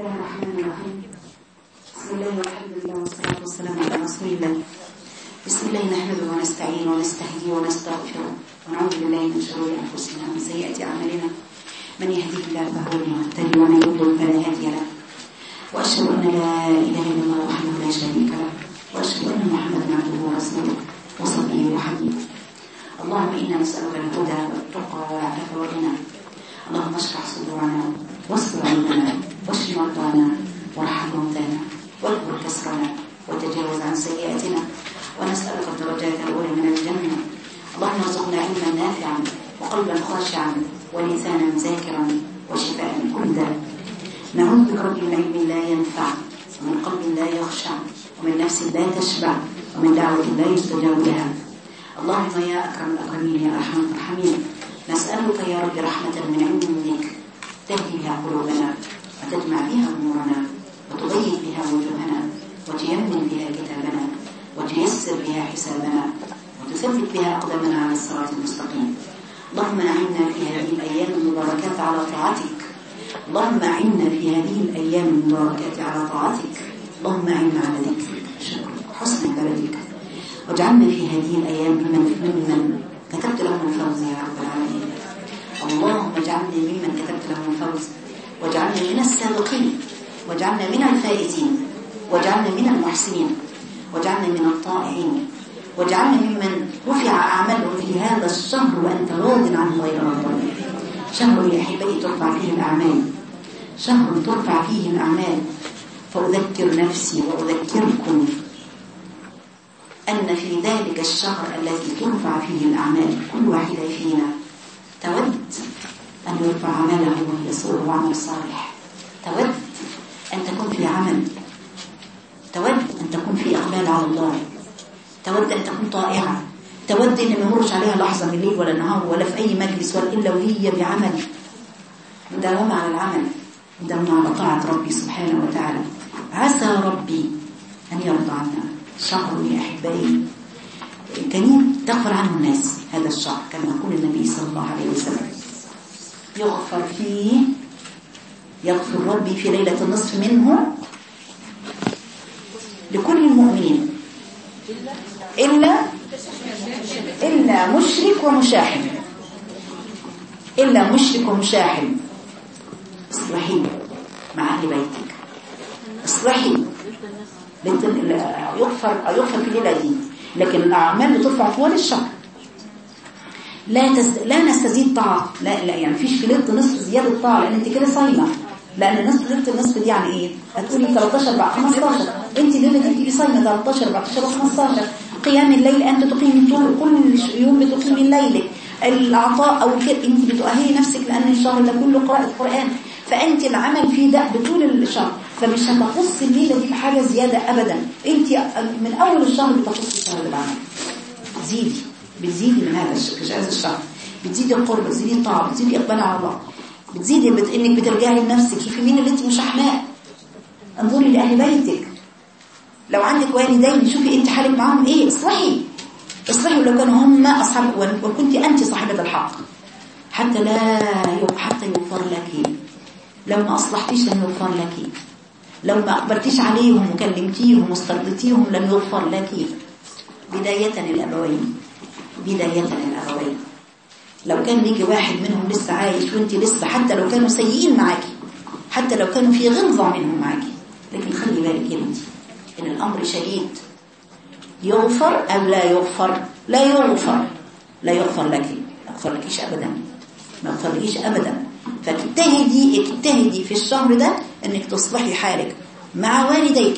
الله الرحمن الرحيم. بسم الله والحمد لله والصلاة والسلام على رسول الله. بسم الله نحمده ونستعين ونستهديه ونستغفره ونعوذ بالله من شرور أنفسنا ومن سيئات أعمالنا. من يهديه الله فهو المهتدي ومن يضلل فلا هادي له. وأشهد أن لا إله إلا الله وحده لا شريك له وأشهد أن محمدا عبده ورسوله وصفيه وحبيبه. اللهم إنا نسألك الهدى والتقى والعفاف والغنى. اللهم اشرح صدورنا واستر عيوبنا واشف مرضانا وارحم موتانا واكبر كسرنا وتجاوز عن سيئاتنا ونسألك الدرجات الأولى من الجنة. اللهم ارزقنا علما نافعا وقلبا خاشعا ولسانا ذاكرا وشفاء من كل داء. نعوذ بك رب من علم لا ينفع ومن قلب لا يخشع ومن نفس لا تشبع ومن دعوة لا يستجاب لها. اللهم يا أكرم الأكرمين يا أرحم الراحمين، نسألك يا رب رحمة من عندك تهدي بها قلوبنا وتجمع بها أمورنا وتبيض بها وجوهنا وتيمن بها كتابنا وتيسر بها حسابنا وتثبت بها أقدامنا على الصراط المستقيم. اللهم أعنا في هذه الأيام المباركات على طاعتك. اللهم أعنا في هذه الأيام المباركات على طاعتك. اللهم أعنا على ذكرك شكرك حسن عبادتك، واجعلنا في هذه الأيام ممن كتبت لهم الفوز يا رب العالمين. اللهم اجعلنا ممن كتبت لهم الفوز، واجعلنا من السابقين، واجعلنا من الفائزين، واجعلنا من المحسنين، واجعلنا من الطائعين، واجعلنا ممن رفع أعمالهم في هذا الشهر وأنت راض عنه غير راض. شهر يا أحبائي ترفع فيه الأعمال، شهر ترفع فيه الأعمال. فأذكر نفسي وأذكركم أن في ذلك الشهر الذي ترفع فيه الأعمال كل واحدة فينا تود أن يرفع عمله وهي صور وعمل صالح، تود أن تكون في عمل، تود أن تكون في إقبال على الله، تود أن تكون طائعة، تود أن ما يمرش عليها لحظة من الليل ولا نهار ولا في أي مجلس ولا إلا وهي بعمل، مداومة على العمل، مداومة على طاعة ربي سبحانه وتعالى. عسى ربي أن يرضى عنا. شهر يا أحبائي كريم تغفر عنه الناس. هذا الشهر كما يقول النبي صلى الله عليه وسلم يغفر فيه، يغفر ربي في ليلة النصف منه لكل المؤمنين إلا مشرك ومشاحن، إلا مشرك ومشاحن. اصلحي مع أهل بيتك، اصلحي يغفر في الليلة دي، لكن الأعمال بترفع طوال الشهر. لا نستزيد طاعة، لا يعني فيش في ليلة النصف زيادة طاعة، لأن انت كده صايمة. لأن ليلة النصف دي يعني ايه؟ هتقولي 13 بعد 15، انت الليلة دي بتبقي صايمة 13 14 و15. قيام الليل أنت تقيمي كل يوم بتقيمي الليل. العطاء أو كده انت بتؤهلي نفسك، لأن الشهر ده كله قراءة قرآن، فأنت العمل فيه ده بطول الشهر، فمش هتخص الليلة دي بحاجة زيادة أبدا. انت من أول الشهر بتخص الشهر بالعمل، بتزيدي من هذا الشهر، بتزيدي القرب، بتزيدي الطاعة، بتزيدي إقبال على الله، بتزيدي إنك بترجعي لنفسك. شوفي مين اللي انت مش أحماء، انظري لأهل بيتك. لو عندك والدين شوفي انت حالك معهم ايه، اصلحي ولو كانوا هم أصحاب وكنت أنت صاحبة الحق، حتى يغفر لك. لو ما أصلحتيش لن يغفر لك، لو ما أقبلتيش عليهم وكلمتيهم واسترضيتيهم لن يغفر لك. بداية الأبوين، لو كان ليكي واحد منهم لسه عايش وانت لسه، حتى لو كانوا سيئين معاكي، حتى لو كانوا في غلظة منهم معاكي، لكن خلي بالك يا بنتي إن الأمر شديد. يغفر أم لا يغفر؟ لا يغفر لك، ما يغفرلكيش أبدا. فاجتهدي في الشهر ده انك تصلحي حالك مع والديك،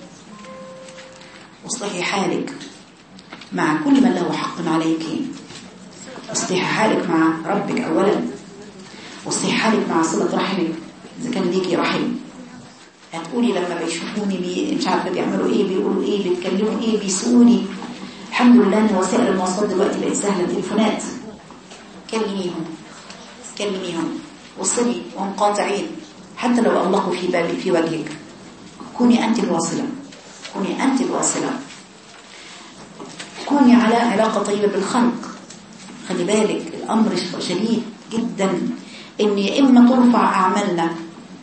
واصلحي حالك مع كل من له حق عليك، اصلحي حالك مع ربك اولا، واصلحي حالك مع صلة رحمك اذا كان ليكي رحم. هتقولي لما بيشوفوني مش عارفه بيعملوا ايه، بيقولوا ايه، بيتكلموا ايه، بيسؤوني. الحمد لله ان وسائل المواصلات دلوقتي بقت سهله، تليفونات، كلميهم وصلي وهم قاطعين، حتى لو ألقوا في وجهك. كوني أنت الواصلة، كوني على علاقة طيبة بالخلق. خلي بالك الأمر شديد جدا، إن يا إما ترفع أعمالنا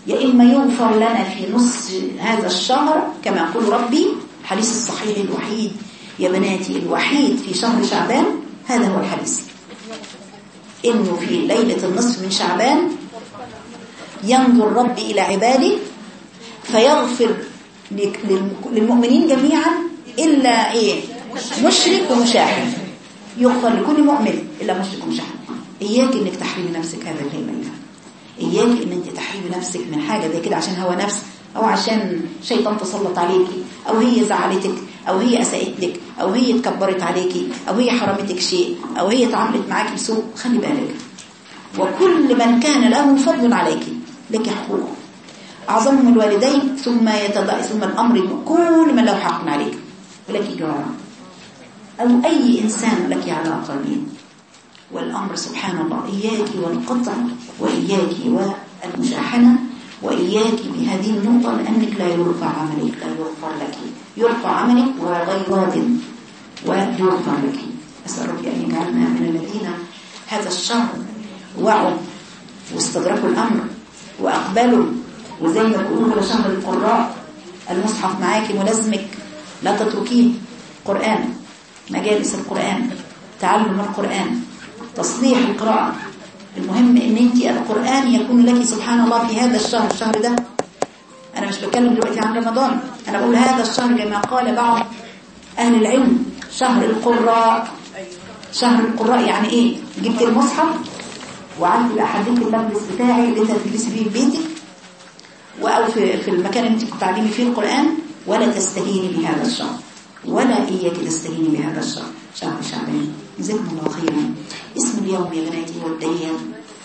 يا إما يغفر لنا في نص هذا الشهر كما يقول ربي. الحديث الصحيح الوحيد يا بناتي الوحيد في شهر شعبان هذا هو الحديث، إنه في ليلة النصف من شعبان ينظر ربي إلى عباده فيغفر للمؤمنين جميعا إلا إيه؟ مشرك ومشاحن. يغفر لكل مؤمن إلا مشرك ومشاحن. إياك إنك تحرمي نفسك هذا الليل، إياك إن أنت تحرمي نفسك من حاجة زي كده عشان هوى نفس، أو عشان شيطان تسلط عليكي، أو هي زعلتك، أو هي أسأت لك، أو هي تكبرت عليكي، أو هي حرمتك شيء، أو هي تعاملت معاكي بسوء. خلي بالك، وكل من كان له فضل عليك لك حقوق، أعظمهم الوالدين ثم الأمر كل من له حق عليك ولك جوارا أو أي إنسان لك علاقة به. والأمر سبحان الله إياك والقطع وإياك والمشاحنة وإياك بهذه النقطة، لأنك لا يرفع عملك، لا يغفر لك، يرفع عملك وغير راض ويغفر لك. أسأل ربي أن يجعلنا من الذين هذا الشهر وعوا واستدركوا الأمر وأقبلوا، وزي ما تقولوا كل شهر القراء، المصحف معاكي ملازمك، لا تتركيه. قرآن، مجالس القرآن، تعلم القرآن، تصليح القراءة. المهم ان انت القرآن يكون لك سبحان الله في هذا الشهر. الشهر ده انا مش بتكلم دلوقتي عن رمضان، انا بقول هذا الشهر كما قال بعض اهل العلم شهر القراء. شهر القراء يعني ايه؟ جبت المصحف وعندي احدث المجلس بتاعي اللي انت تجلسي فيه في بيتك او في المكان اللي انت بتعلمي فيه القرآن، ولا تستهيني بهذا الشهر، ولا إياك تستهيني بهذا الشهر، شهر شعبان. جزاكم الله خيرا. اسم اليوم يا بناتي هو الديان.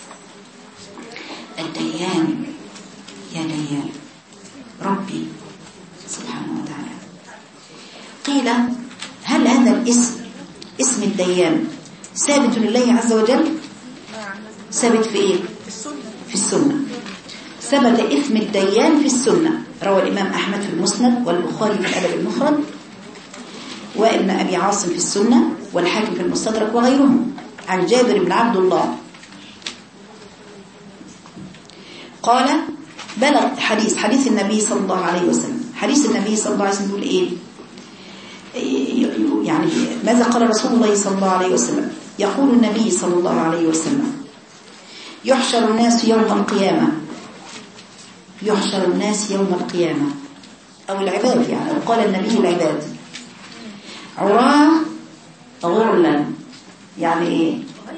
الديان يا ديان ربي سبحانه وتعالى. قيل هل هذا الاسم، اسم الديان، ثابت لله عز وجل؟ ثابت في ايه؟ في السنة. ثبت اسم الديان في السنة. روى الإمام أحمد في المسند، والبخاري في الأدب المفرد، وابن أبي عاصم في السنة، والحاكم في المستدرك وغيرهم، عن جابر بن عبد الله قال بلغ حديث النبي صلى الله عليه وسلم. حديث النبي صلى الله عليه وسلم يقول إيه؟ يعني ماذا قال رسول الله صلى الله عليه وسلم؟ يقول النبي صلى الله عليه وسلم يحشر الناس يوم القيامة، يحشر الناس يوم القيامة، أو العباد يعني، وقال النبي العباد عراة غرلا، يعني ايه؟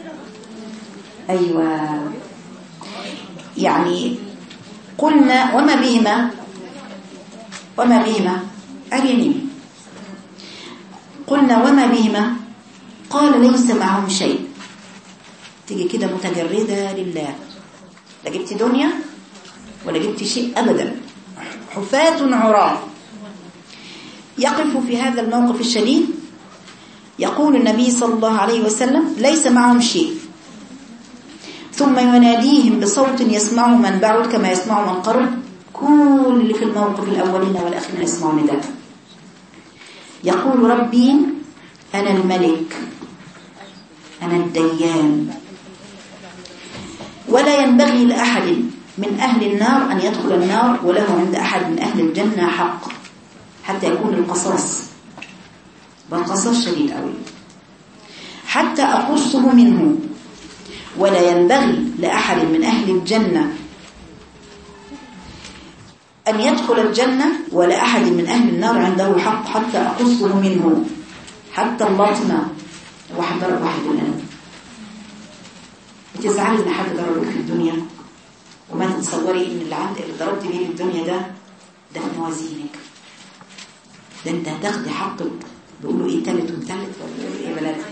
ايوه، يعني قلنا وما بهما اليمين. قلنا وما بهما، قال ليس معهم شيء. تيجي كده متجردة لله، لا جبت دنيا ولا جبت شيء أبدا، حفاة عراة. يقف في هذا الموقف الشديد يقول النبي صلى الله عليه وسلم ليس معهم شيء، ثم يناديهم بصوت يسمعه من بعد كما يسمعه من قرب. كل اللي في الموقف الأولين والآخرين يسمعوا نداء. يقول ربي أنا الملك، أنا الديان، ولا ينبغي لأحد من أهل النار أن يدخل النار، وله عند أحد من أهل الجنة حق، حتى يكون القصاص، والقصاص شديد قوي، حتى أقصه منه. ولا ينبغي لأحد من أهل الجنة أن يدخل الجنة، ولا أحد من أهل النار عنده حق حتى أقصه منه. حتى اللطمة، واحد ضرب واحد الآن، بتزعلي إن حد ضربك في الدنيا، وما تتصوري إن اللي ضربت بيه في الدنيا ده في موازينك، ده انت هتاخدي حقك. بيقولوا ايه تالت ومتالت، ولا بيقولوا ايه بلاد؟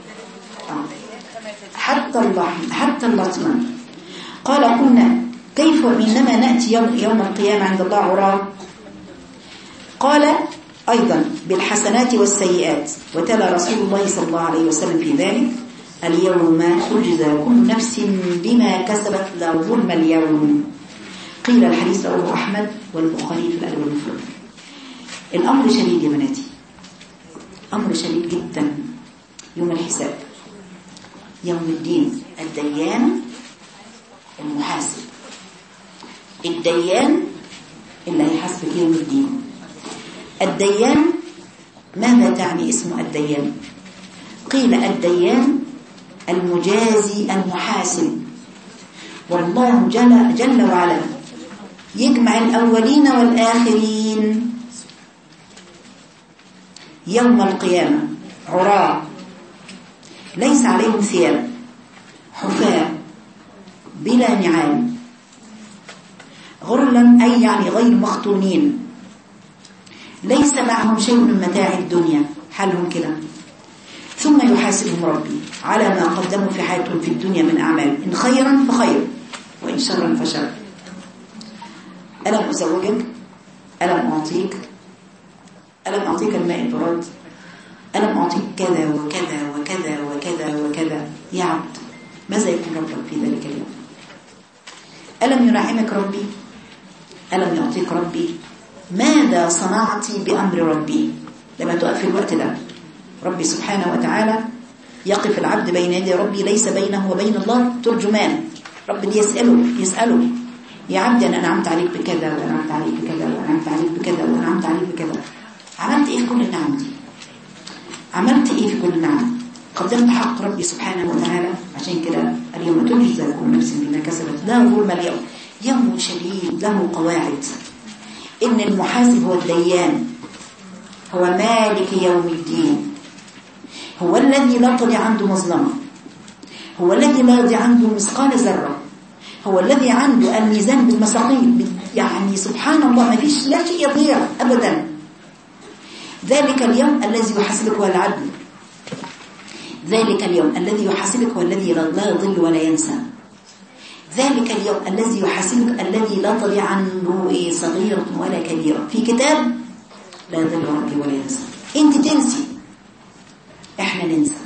حتى اللطمة. قال قلنا كيف إنما نأتي يوم القيامة عند الله عراة؟ قال أيضا بالحسنات والسيئات. وتلا رسول الله صلى الله عليه وسلم في ذلك اليوم تجزى كل نفس بما كسبت لا ظلم اليوم. قيل الحديث رواه أحمد والبخاري في الأدب المفرد. الأمر شديد يا بناتي، أمر شديد جدا. يوم الحساب، يوم الدين، الديان، المحاسب. الديان اللي هيحاسبك يوم الدين. الديان ماذا تعني اسم الديان؟ قيل الديان المجازي المحاسب. والله جل وعلا يجمع الأولين والآخرين يوم القيامة عراة ليس عليهم ثياب، حفاة بلا نعال، غرلا أي يعني غير مختونين، ليس معهم شيء من متاع الدنيا، حالهم كده. ثم يحاسبهم ربي على ما قدموا في حياتهم في الدنيا من أعمال، إن خيرا فخير وإن شرا فشر. ألم أزوجك؟ ألم أعطيك؟ ألم أعطيك الماء البراد؟ ألم أعطيك كذا وكذا وكذا وكذا وكذا؟ يا عبد ماذا يكون ربك في ذلك اليوم؟ ألم ينعمك ربي؟ ألم يعطيك ربي؟ ماذا صنعت بأمر ربي؟ لما تقف في الوقت ده ربي سبحانه وتعالى يقف العبد بين يدي ربي، ليس بينه وبين الله ترجمان. ربي يسأله يا عبدي أنا أنعمت عليك بكذا وأنعمت عليك بكذا وأنعمت عليك بكذا وأنعمت عليك بكذا، عملت إيه في كل النعم دي؟ عملت إيه في كل النعم؟ قدمت حق ربي سبحانه وتعالى. عشان كده اليوم تجزى كل نفس بما كسبت، لا ظلم اليوم، يوم شديد له قواعد. إن المحاسب هو الديان، هو مالك يوم الدين، هو الذي لا تضيع عنده مظلمة، هو الذي لا يضيع عنده مثقال ذرة، هو الذي عنده الميزان بالمساقيل، يعني سبحان الله ما فيش لا شيء يضيع أبدا. ذلك اليوم الذي يحاسبك هو العدل، ذلك اليوم الذي يحاسبك هو الذي لا يضل ولا ينسى، ذلك اليوم الذي يحاسبك الذي لا تضيع عنه صغيرة ولا كبيرة، في كتاب لا يضل ربي ولا ينسى. انت تنسي، احنا ننسى،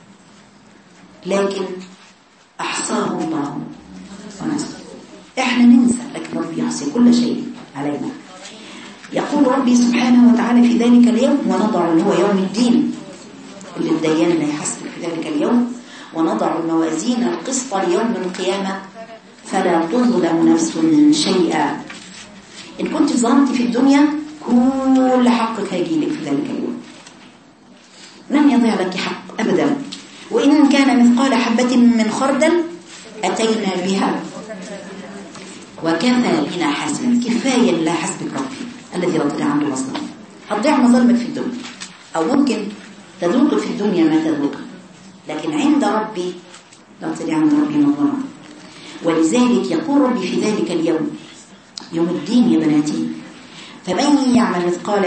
لكن احصاه الله ونسى. احنا ننسى لكن ربي يحصي كل شيء علينا. يقول ربي سبحانه وتعالى في ذلك اليوم ونضع، اللي هو يوم الدين اللي الديان اللي هيحاسب في ذلك اليوم، ونضع الموازين القسط ليوم القيامة فلا تظلم نفس شيئا. إن كنت ظلمت في الدنيا كل حقك هيجيلك في ذلك اليوم، لن يضيع لك حق أبدا. وإن كان مثقال حبة من خردل أتينا بها وكفى بنا حسبا. كفاية لا حسبك ربي الذي لا تضيع عنده مظلمة. هتضيع مظلمك في الدنيا، أو ممكن تذوق في الدنيا ما تذوق، لكن عند ربي لا تضيع عند ربي مظلمة. ولذلك يقول ربي في ذلك اليوم يوم الدين يا بناتي، فمن يعمل مثقال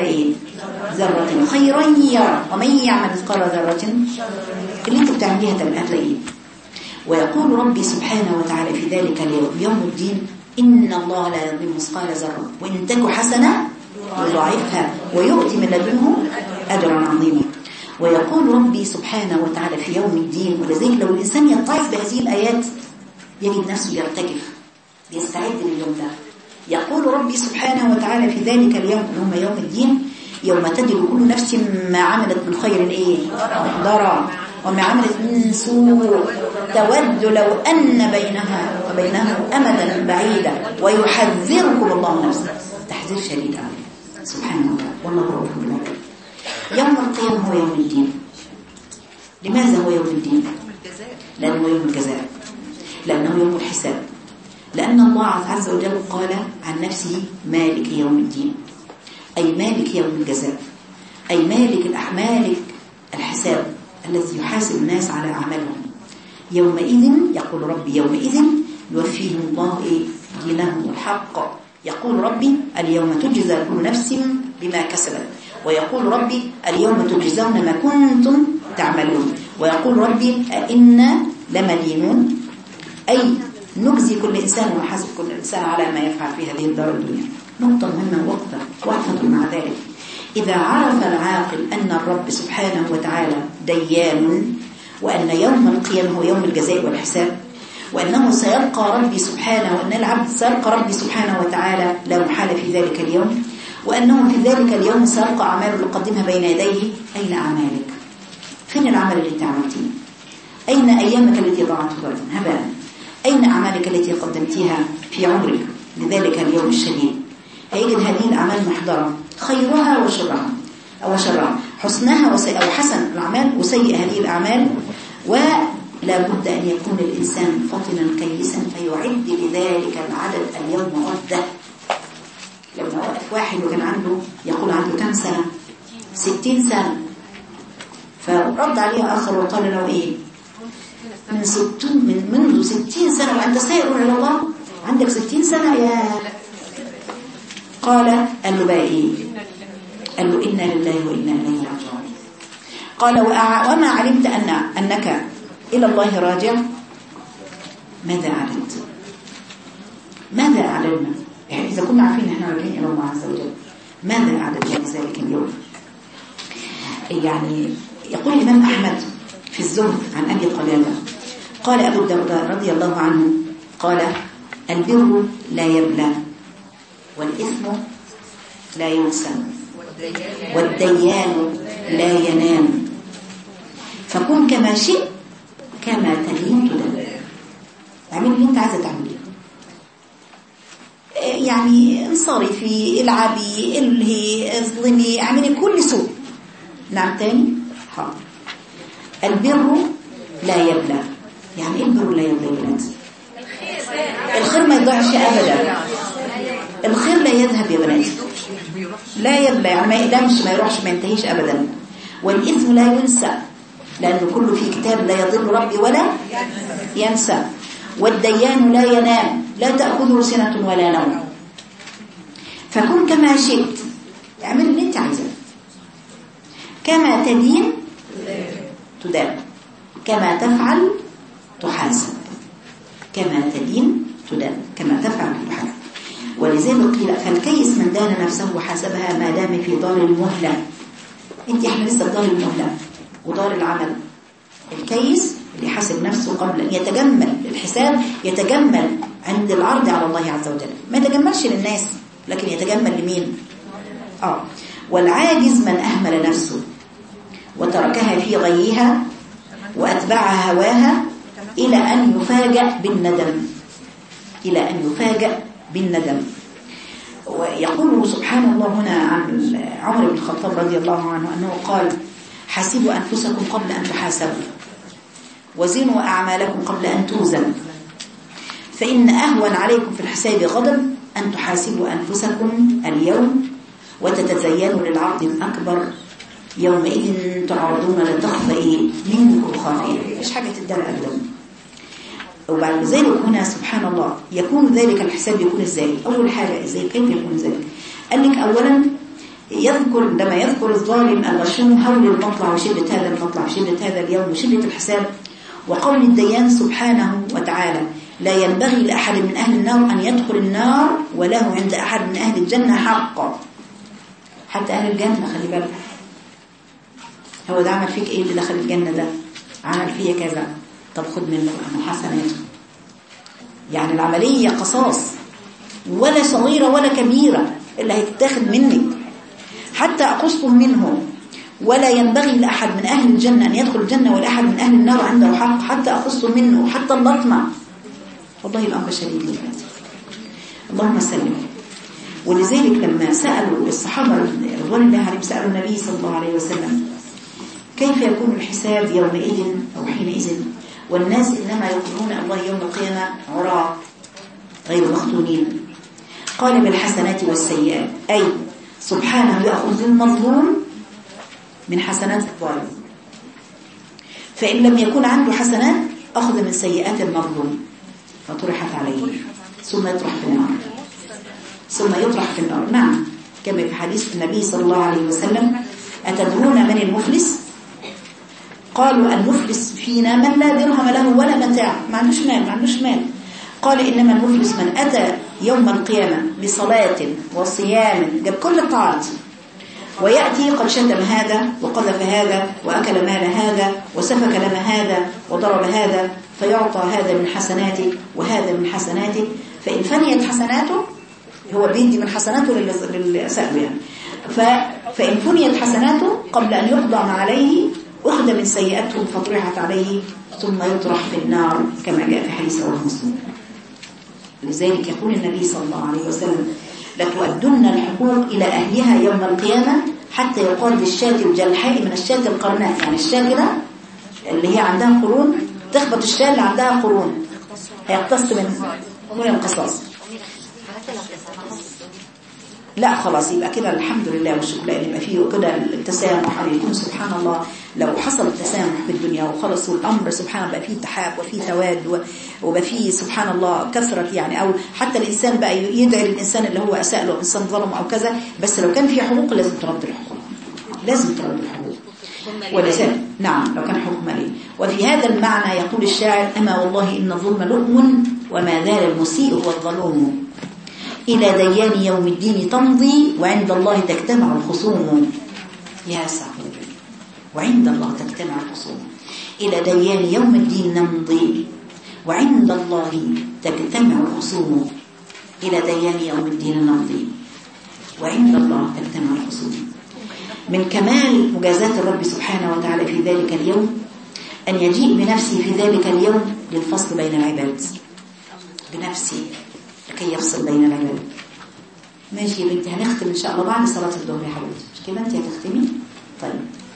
ذرة خيرا يرى ومن يعمل مثقال ذرة اللي انت بتعمليها هتلاقيه. ويقول ربي سبحانه وتعالى في ذلك اليوم يوم الدين إن الله لا يظلم مثقال ذرة وإن تك حسنة يضاعفها ويؤتي من لدنه أجرا عظيما. ويقول ربي سبحانه وتعالى في يوم الدين، ولذلك لو الإنسان يتعظ بهذه الآيات يجد نفسه يرتجف، يستعد لليوم ده. يقول ربي سبحانه وتعالى في ذلك اليوم اللي هم يوم الدين يوم تجد كل نفس ما عملت من خير محضرا وما عملت من سوء تود لو أن بينها وبينه أمدا بعيدا ويحذركم الله نفسه تحذير شديد عليه سبحانه وتعالى. والله رؤوف بالعباد. يوم القيامة هو يوم الدين. لماذا هو يوم الدين؟ لأنه يوم الجزاء، لأنه يوم الحساب، لأن الله عز وجل قال عن نفسه مالك يوم الدين، أي مالك يوم الجزاء، أي مالك الحساب الذي يحاسب الناس على أعمالهم. يومئذ يقول ربي يومئذ يوفيهم الله دينهم الحق. يقول ربي اليوم تجزى كل نفس بما كسبت، ويقول ربي اليوم تجزون ما كنتم تعملون. ويقول ربي أئنا لمدينون، أي نجزي كل إنسان ونحاسب كل إنسان على ما يفعل في هذه الدار الدنيا. نقطة مهمة وقفة مع ذلك. إذا عرف العاقل أن الرب سبحانه وتعالى ديان، وأن يوم القيامة هو يوم الجزاء والحساب، وأنه سيلقى ربي سبحانه، وأن العبد سيلقى ربي سبحانه وتعالى لا محالة في ذلك اليوم، وأنه في ذلك اليوم سيلقى أعماله يقدمها بين يديه. أين أعمالك؟ فين العمل اللي انت عملتيه؟ أين أيامك التي ضاعت هباء؟ أين أعمالك التي قدمتها في عمرك؟ لذلك اليوم الشديد. هيجد هذه الأعمال محضرة، خيرها وشرها أو شرها، حسنها أو حسن الأعمال وسيء هذه الأعمال. ولا بد أن يكون الإنسان فطنا كيسا فيعد لذلك العدد اليوم غده. لما وقف واحد وكان عنده يقول عنده كم سنة؟ 60 سنة. فرد عليه آخر وقال له إيه؟ منذ 60 سنة وأنت سائر إلى الله؟ عندك 60 سنة يا قال له بقى إيه؟ قال له إنا لله وإنا إليه راجعون. قال وما علمت أنك إلى الله راجع؟ ماذا علمت؟ ماذا أعلمنا؟ يعني إذا كنا عارفين إحنا راجعين إلى الله عز وجل ماذا أعلمنا لذلك اليوم؟ يعني يقول الإمام أحمد في الزهد عن أبي قلابة قال أبو الدرداء رضي الله عنه قال البر لا يبلى والإثم لا ينسى والديان لا ينام فكن كما شئت كما تلين تدل. اعمل اللي انت عايزه تعمليه، يعني انصرفي، العبي، الهي، اظلمي، اعملي كل سوء. نعم تاني حاضر. البر لا يبلى. يعني ايه البر لا يبلى يا بنات؟ الخير ما يضيعش ابدا، الخير لا يذهب يا بنات، لا يبلى يعني ما يقدمش، ما يروحش، ما ينتهيش ابدا. والاثم لا ينسى لانه كله في كتاب لا يضل ربي ولا ينسى. والديان لا ينام لا تأخذه سنة ولا نوم. فكن كما شئت، اعمل اللي انت عايزاه. كما تدين تدان، كما تفعل تحاسب. كما تدين تدان، كما تفعل تحاسب. ولذلك قيل فالكيس من دان نفسه وحاسبها ما دام في دار المهلة. انت احنا لسه في دار المهلة ودار العمل. الكيس اللي يحاسب نفسه قبل أن يتجمل الحساب، يتجمل عند العرض على الله عز وجل، ما يتجملش للناس لكن يتجمل لمين؟ والعاجز من أهمل نفسه وتركها في غيها وأتبعها هواها إلى أن يفاجأ بالندم، إلى أن يفاجأ بالندم. ويقول سبحان الله هنا عن عمر بن الخطاب رضي الله عنه أنه قال حاسبوا أنفسكم قبل أن تحاسبوا وزنوا أعمالكم قبل أن توزن، فإن أهون عليكم في الحساب غدا أن تحاسبوا أنفسكم اليوم وتتزينوا للعرض الأكبر يومئذ تعرضون لا تخفى منكم خافية. مش حاجة تدل أبدا. وبعد ذلك هنا سبحان الله يكون ذلك الحساب يكون إزاي؟ أول حاجة إزاي؟ كيف يكون ذلك؟ قال لك أولا لما يذكر الظالم الغشوم هول المطلع وشدة هذا المطلع وشدة هذا اليوم وشدة الحساب، وقول الديان سبحانه وتعالى لا ينبغي لأحد من أهل النار أن يدخل النار وله عند أحد من أهل الجنة حق. حتى أهل الجنة خلي بالك، هو ده عمل فيك إيه اللي دخل الجنة ده؟ عمل فيك كذا، طب خد منه من حسناته. يعني العملية قصاص، ولا صغيرة ولا كبيرة اللي هيتاخد منك حتى أقصته منه. ولا ينبغي لأحد من أهل الجنة أن يدخل الجنة ولا أحد من أهل النار عنده حق حتى أقصته منه، حتى اللطمة. والله الأمر شديد لله، اللهم سلم. ولذلك لما سألوا الصحابة رضوان الله عليهم سألوا النبي صلى الله عليه وسلم كيف يكون الحساب يومئذ أو حينئذ والناس إنما يقولون الله يوم القيامة عراة غير مختونين؟ قال بالحسنات والسيئات، أي سبحانه يأخذ المظلوم من حسنات الظالم، فإن لم يكن عنده حسنات أخذ من سيئات المظلوم فطرحت عليه ثم يطرح في النار. نعم، كما في حديث النبي صلى الله عليه وسلم أتدرون من المفلس؟ قالوا المفلس فينا من لا درهم له ولا متاع، ما عندوش مال. قال إنما المفلس من أتى يوم القيامة بصلاة وصيام، جاب كل الطاعات، ويأتي قد شتم هذا وقذف هذا وأكل مال هذا وسفك دم هذا وضرب هذا، فيعطى هذا من حسناته وهذا من حسناته، فإن فنيت حسناته هو بيدي من حسناته للسأل يعني، فإن فنيت حسناته قبل أن يقضى ما عليه أخذ من سيئاته فطرحت عليه ثم يطرح في النار كما جاء في حديث رواه مسلم. لذلك يقول النبي صلى الله عليه وسلم لتؤدن الحقوق إلى أهلها يوم القيامة حتى يقال للشاة الجلحاء من الشاة القرناء. يعني الشاة كده اللي هي عندها قرون تخبط الشاة اللي عندها قرون هيقتص من القصاص. لا خلاص يبقى كده الحمد لله والشكر لله، يبقى فيه كده التسامح. يكون سبحان الله لو حصل التسامح في الدنيا وخلص الأمر سبحان الله بقى فيه تحاب وفيه تواد وبقى فيه سبحان الله كثرة يعني، أو حتى الإنسان بقى يدعي للإنسان اللي هو أساء له إنسان ظلم أو كذا، بس لو كان في حقوق لازم ترد الحقوق، لازم ترد الحقوق. ولذلك نعم لو كان حكم مالي. وفي هذا المعنى يقول الشاعر أما والله إن الظلم لؤم وما زال المسيء هو الظلوم إلى ديان يوم الدين تمضي وعند الله تجتمع الخصوم. يا سعود وعند الله تجتمع الخصوم إلى ديان يوم الدين نمضي وعند الله تجتمع الخصوم إلى ديان يوم الدين نمضي وعند الله تجتمع الخصوم. من كمال مجازات الرب سبحانه وتعالى في ذلك اليوم أن يجيء بنفسه في ذلك اليوم للفصل بين العباد، بنفسه لكي يفصل بين العباد. ماشي يا بنتي، هنختم إن شاء الله بعد صلاة الظهر يا حبيبتي، مش كده أنت هتختمي؟ طيب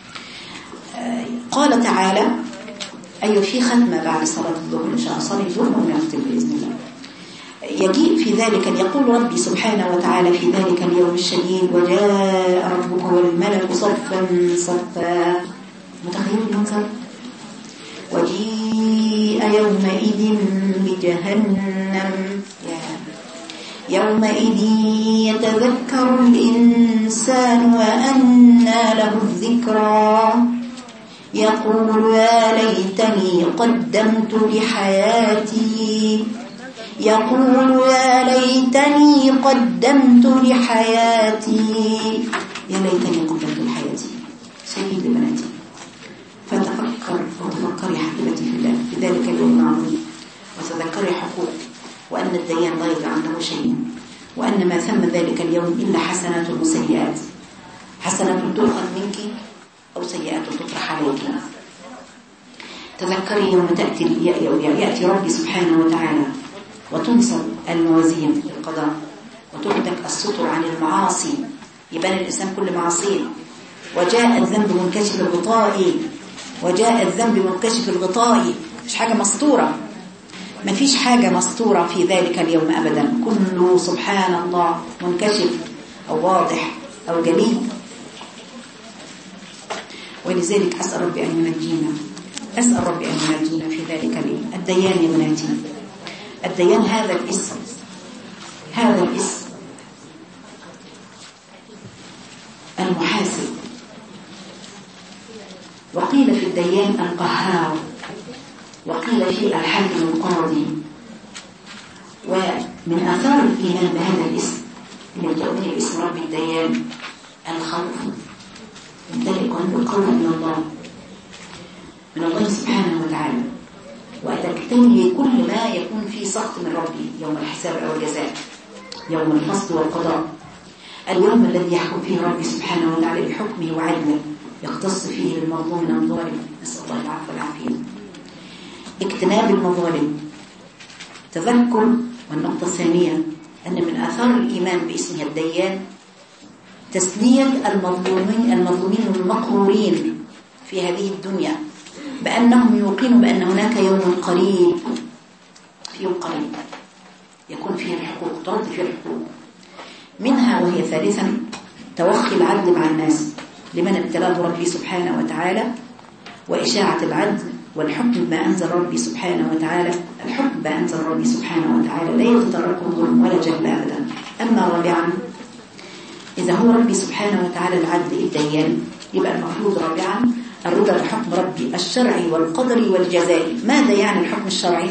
قال تعالى أيوة في ختمة بعد صلاة الظهر إن شاء الله، صلي الظهر ونختم بإذن الله. يجيء في ذلك يقول ربي سبحانه وتعالى في ذلك اليوم الشديد وجاء ربك والملك صفا صفا. متخيل المنظر؟ وجيء يومئذ بجهنم يومئذ يتذكر الإنسان وأنى له الذكرى يقول يا ليتني قدمت لحياتي يقول يا ليتني قدمت لحياتي يا ليتني قدمت لحياتي. سيد بناتي فتفكر وتفكري حبيبتي في الله في ذلك اليوم العظيم، وتذكري حقوق وأن الديان لا يضع عنده شيء، وأن ما ثم ذلك اليوم إلا حسنات وسيئات، حسنات تؤخذ منك أو سيئات تطرح عليك. تذكري يوم يأتي ربي سبحانه وتعالى وتنصب الموازين للقضاء وتهتك الستر عن المعاصي، يبان الإنسان كل معصيه. وجاء الذنب منكشف الغطاء، وجاء الذنب منكشف الغطاء، مش حاجة مسطورة، ما فيش حاجة مسطورة في ذلك اليوم أبدا، كله سبحان الله منكشف أو واضح أو جلي. ولذلك أسأل ربي أن ينجينا، أسأل ربي أن ينجينا في ذلك اليوم. الديان يا بناتي، الديان هذا الاسم، هذا الاسم المحاسب. وقيل في الديان القهار، وقيل في الحاكم القاضي. ومن آثار الإيمان بهذا الاسم من تؤمن باسم رب الديان الخوف، يمتلك عنده القول من الله، من الله سبحانه وتعالى، وتجتني كل ما يكون فيه سخط من ربي يوم الحساب أو الجزاء، يوم الفصل والقضاء، اليوم الذي يحكم فيه ربي سبحانه وتعالى بحكمه وعدله، يختص فيه المظلوم من الظالم، نسأل الله العفو والعافية. اجتناب المظالم، تذكر. والنقطة الثانية أن من آثار الإيمان باسمه الديان تسلية المظلومين المقهورين في هذه الدنيا بأنهم يوقنوا بأن هناك يوم قريب، في يوم قريب يكون فيه الحقوق، ترد فيه الحقوق. منها وهي ثالثا توخي العدل مع الناس لمن ابتلاه ربي سبحانه وتعالى، وإشاعة العدل والحكم بما أنزل ربي سبحانه وتعالى. الحكم بما أنزل ربي سبحانه وتعالى لا يتطرق الظلم ولا جهل أبدا. أما رابعا إذا هو ربي سبحانه وتعالى العدل الديان، يبقى المفروض رابعا الرضا بحكم ربي الشرعي والقدري والجزائي. ماذا يعني الحكم الشرعي؟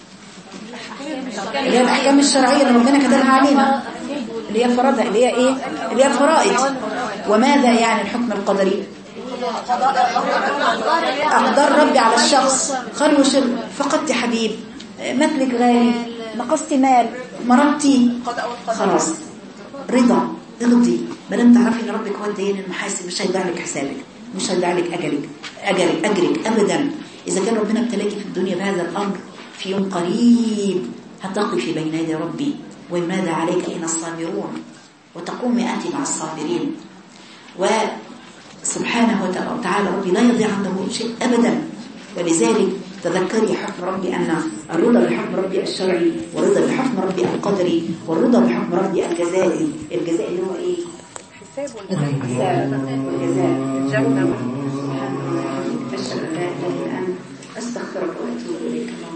اللي هي الأحكام الشرعية اللي ربنا كتبها علينا، اللي هي فرضها، اللي هي إيه؟ اللي هي فرائض. وماذا يعني الحكم القدري؟ أقدار ربي على الشخص، خلو شر، فقدت حبيب، مثلك غالي، نقصت مال، مرضتي، خلاص رضا، ارضي. ما دام تعرفي ان ربك هو الديان المحاسب، مش هيضيع لك حسابك، مش هيضيع لك اجرك ابدا. اذا كان ربنا ابتلاكي في الدنيا بهذا الامر في يوم قريب هتقفي بين يدي ربي وماذا عليك أين الصابرون، وتقومي أنت مع الصابرين. وسبحانه وتعالى ربي لا يضيع عنده شيء أبدا. ولذلك تذكري حكم ربي أن الرضا بحكم ربي الشرعي، والرضا بحكم ربي القدري، والرضا بحكم ربي الجزائي. الجزاء اللي هو إيه؟ حساب والجزاء. الجنة. أشهد أن لا إله إلا أنت أستغفرك وأتوب إليك.